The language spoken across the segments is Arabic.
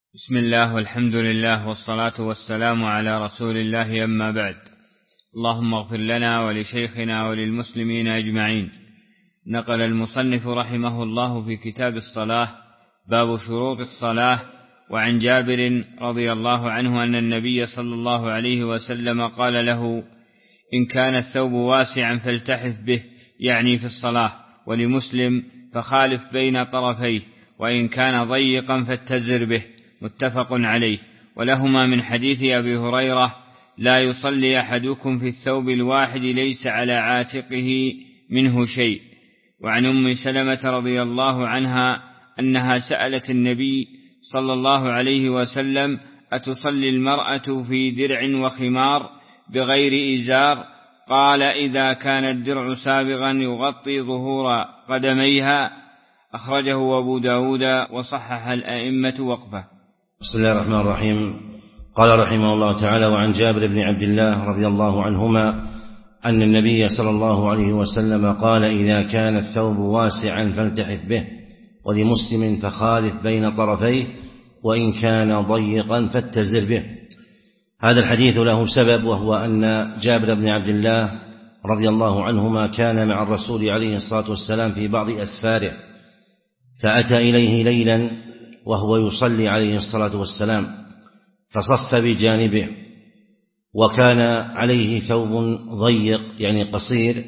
بسم الله والحمد لله والصلاة والسلام على رسول الله، أما بعد. اللهم اغفر لنا ولشيخنا وللمسلمين أجمعين. نقل المصنف رحمه الله في كتاب الصلاة باب شروط الصلاة، وعن جابر رضي الله عنه أن النبي صلى الله عليه وسلم قال له: إن كان الثوب واسعا فالتحف به، يعني في الصلاة. ولمسلم: فخالف بين طرفيه، وإن كان ضيقا فاتزر به، متفق عليه. ولهما من حديث أبي هريرة: لا يصلي أحدكم في الثوب الواحد ليس على عاتقه منه شيء. وعن أم سلمة رضي الله عنها أنها سألت النبي صلى الله عليه وسلم: أتصلي المرأة في درع وخمار بغير إزار؟ قال: إذا كان الدرع سابغا يغطي ظهور قدميها. أخرجه أبو داود وصحح الأئمة وقفه. بسم الله الرحمن الرحيم. قال رحمه الله تعالى: وعن جابر بن عبد الله رضي الله عنهما أن النبي صلى الله عليه وسلم قال: إذا كان الثوب واسعا فالتحف به. ولمسلم: فخالف بين طرفيه، وإن كان ضيقا فاتزر به. هذا الحديث له سبب، وهو أن جابر بن عبد الله رضي الله عنهما كان مع الرسول عليه الصلاة والسلام في بعض أسفاره، فأتى إليه ليلا وهو يصلي عليه الصلاة والسلام، فصف بجانبه، وكان عليه ثوب ضيق يعني قصير،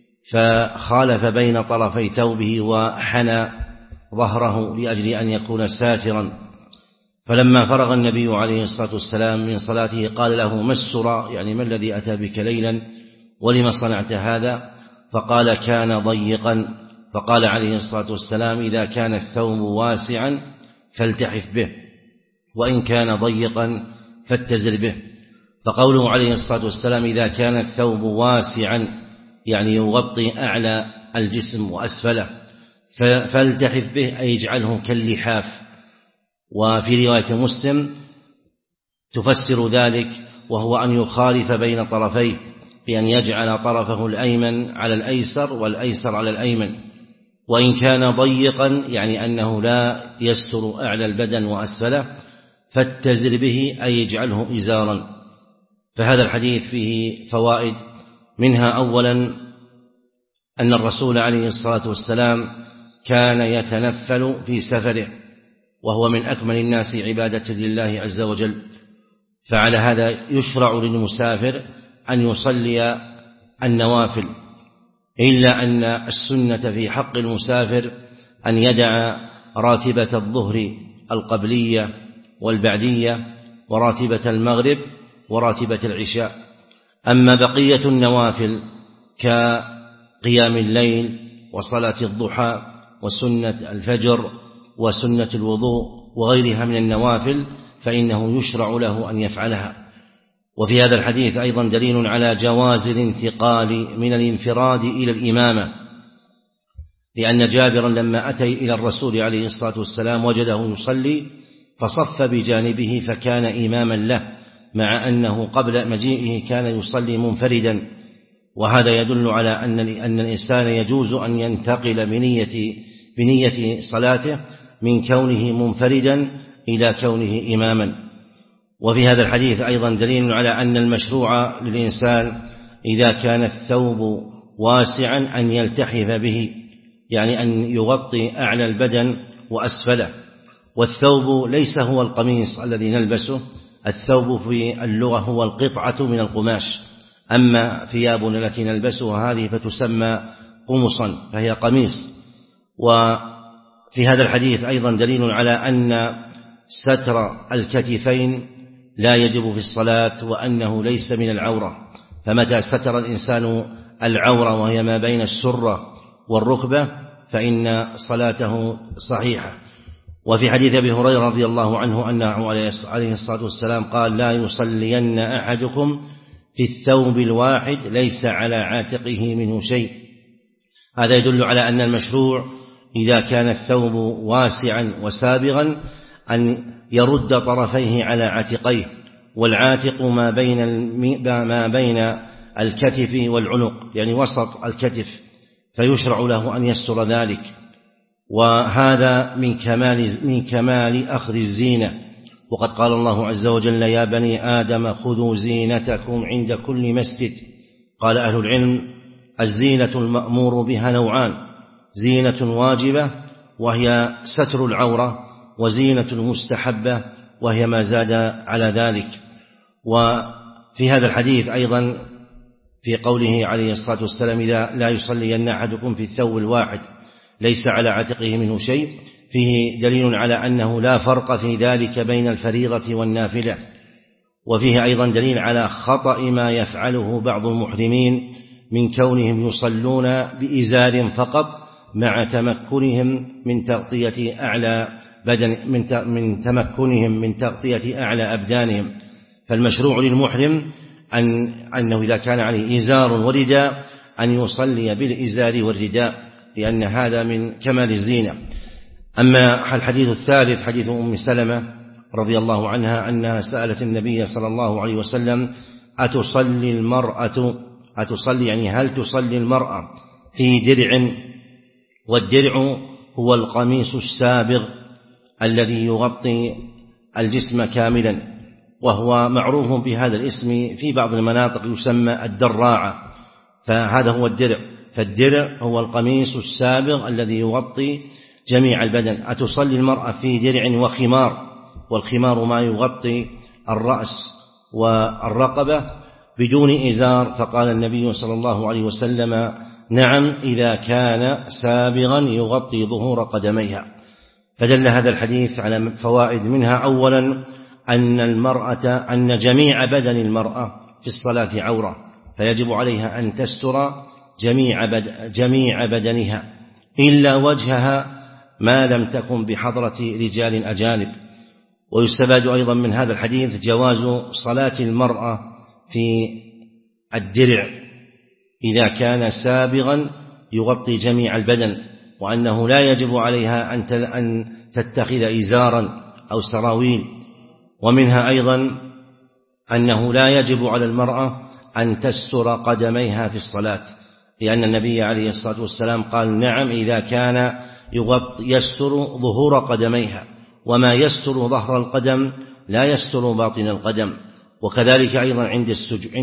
فخالف بين طرفي ثوبه وحنى ظهره لأجل أن يكون ساترا. فلما فرغ النبي عليه الصلاة والسلام من صلاته قال له: ما السرى؟ يعني ما الذي أتى بك ليلا؟ ولما صنعت هذا؟ فقال: كان ضيقا. فقال عليه الصلاة والسلام: إذا كان الثوب واسعا فالتحف به، وإن كان ضيقا فاتزر به. فقوله عليه الصلاة والسلام: إذا كان الثوب واسعا يعني يغطي أعلى الجسم وأسفله، فالتحف به أي يجعله كاللحاف. وفي رواية مسلم تفسر ذلك، وهو أن يخالف بين طرفيه، بأن يجعل طرفه الأيمن على الأيسر والأيسر على الأيمن. وإن كان ضيقا يعني أنه لا يستر أعلى البدن وأسفله، فاتزر به أي يجعله إزارا. فهذا الحديث فيه فوائد، منها أولا أن الرسول عليه الصلاة والسلام كان يتنفل في سفره، وهو من أكمل الناس عبادة لله عز وجل، فعلى هذا يشرع للمسافر أن يصلي النوافل، إلا أن السنة في حق المسافر أن يدع راتبة الظهر القبلية والبعدية، وراتبة المغرب، وراتبة العشاء. أما بقية النوافل كقيام الليل وصلاة الضحى وسنة الفجر وسنة الوضوء وغيرها من النوافل فإنه يشرع له أن يفعلها. وفي هذا الحديث أيضا دليل على جواز الانتقال من الانفراد إلى الإمامة، لأن جابرا لما أتى إلى الرسول عليه الصلاة والسلام وجده يصلي فصف بجانبه فكان إماما له، مع أنه قبل مجيئه كان يصلي منفردا. وهذا يدل على أن الإنسان يجوز أن ينتقل بنية صلاته من كونه منفردا إلى كونه إماما. وفي هذا الحديث أيضا دليل على أن المشروع للإنسان إذا كان الثوب واسعا أن يلتحف به، يعني أن يغطي أعلى البدن وأسفله. والثوب ليس هو القميص الذي نلبسه، الثوب في اللغة هو القطعة من القماش، أما ثيابنا التي نلبسها هذه فتسمى قمصا فهي قميص. وفي هذا الحديث أيضا دليل على أن ستر الكتفين لا يجب في الصلاة، وأنه ليس من العورة، فمتى ستر الإنسان العورة وهي ما بين السرة والركبة فإن صلاته صحيحة. وفي حديث أبي هريرة رضي الله عنه أنه عليه الصلاة والسلام قال: لا يصلين أحدكم في الثوب الواحد ليس على عاتقه منه شيء. هذا يدل على أن المشروع إذا كان الثوب واسعا وسابغا أن يرد طرفيه على عاتقيه، والعاتق ما بين الكتف والعنق، يعني وسط الكتف، فيشرع له أن يستر ذلك. وهذا من كمال أخذ الزينة، وقد قال الله عز وجل: يا بني آدم خذوا زينتكم عند كل مسجد. قال أهل العلم: الزينة المأمور بها نوعان: زينة واجبة وهي ستر العورة، وزينة مستحبة وهي ما زاد على ذلك. وفي هذا الحديث أيضا في قوله عليه الصلاة والسلام: إذا لا يصلين أحدكم في الثوب الواحد ليس على عاتقه منه شيء، فيه دليل على أنه لا فرق في ذلك بين الفريضة والنافلة. وفيه أيضا دليل على خطأ ما يفعله بعض المحرمين من كونهم يصلون بإزار فقط مع تمكنهم من تغطية أعلى من تغطية أعلى أبدانهم. فالمشروع للمحرم أنه إذا كان عليه إزار ورداء أن يصلي بالإزار والرداء، لأن هذا من كمال الزينة. أما الحديث الثالث حديث أم سلمة رضي الله عنها أنها سألت النبي صلى الله عليه وسلم: هل تصلي المرأة في درع؟ والدرع هو القميص السابغ الذي يغطي الجسم كاملا، وهو معروف بهذا الاسم في بعض المناطق يسمى الدراعة، فهذا هو الدرع. فالدرع هو القميص السابغ الذي يغطي جميع البدن. أتصلي المرأة في درع وخمار؟ والخمار ما يغطي الرأس والرقبة بدون إزار. فقال النبي صلى الله عليه وسلم: نعم، إذا كان سابغا يغطي ظهور قدميها. فدل هذا الحديث على فوائد، منها أولا أن جميع بدن المرأة في الصلاة عورة، فيجب عليها أن تستر جميع بدنها إلا وجهها ما لم تكن بحضرة رجال أجانب. ويستفاد أيضا من هذا الحديث جواز صلاة المرأة في الدرع إذا كان سابغا يغطي جميع البدن، وأنه لا يجب عليها أن تتخذ إزارا أو سراويل. ومنها أيضا أنه لا يجب على المرأة أن تستر قدميها في الصلاة، لأن النبي عليه الصلاة والسلام قال: نعم، إذا كان يستر ظهور قدميها، وما يستر ظهر القدم لا يستر باطن القدم. وكذلك أيضا عند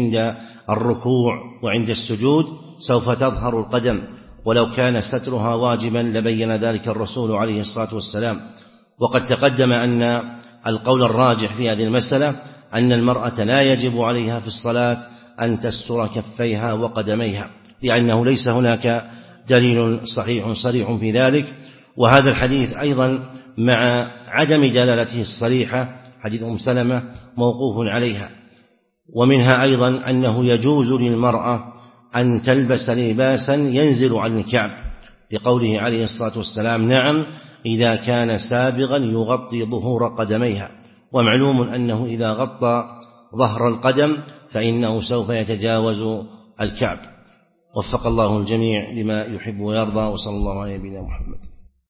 الركوع وعند السجود سوف تظهر القدم، ولو كان سترها واجبا لبين ذلك الرسول عليه الصلاة والسلام. وقد تقدم أن القول الراجح في هذه المسألة أن المرأة لا يجب عليها في الصلاة أن تستر كفيها وقدميها، لأنه ليس هناك دليل صريح في ذلك. وهذا الحديث أيضا مع عدم دلالته الصريحة، حديث أم سلمة، موقوف عليها. ومنها أيضا أنه يجوز للمرأة أن تلبس لباسا ينزل عن الكعب، لقوله عليه الصلاة والسلام: نعم، إذا كان سابغا يغطي ظهور قدميها. ومعلوم أنه إذا غطى ظهر القدم فإنه سوف يتجاوز الكعب. وفق الله الجميع لما يحب ويرضى، وصلى الله على نبينا محمد.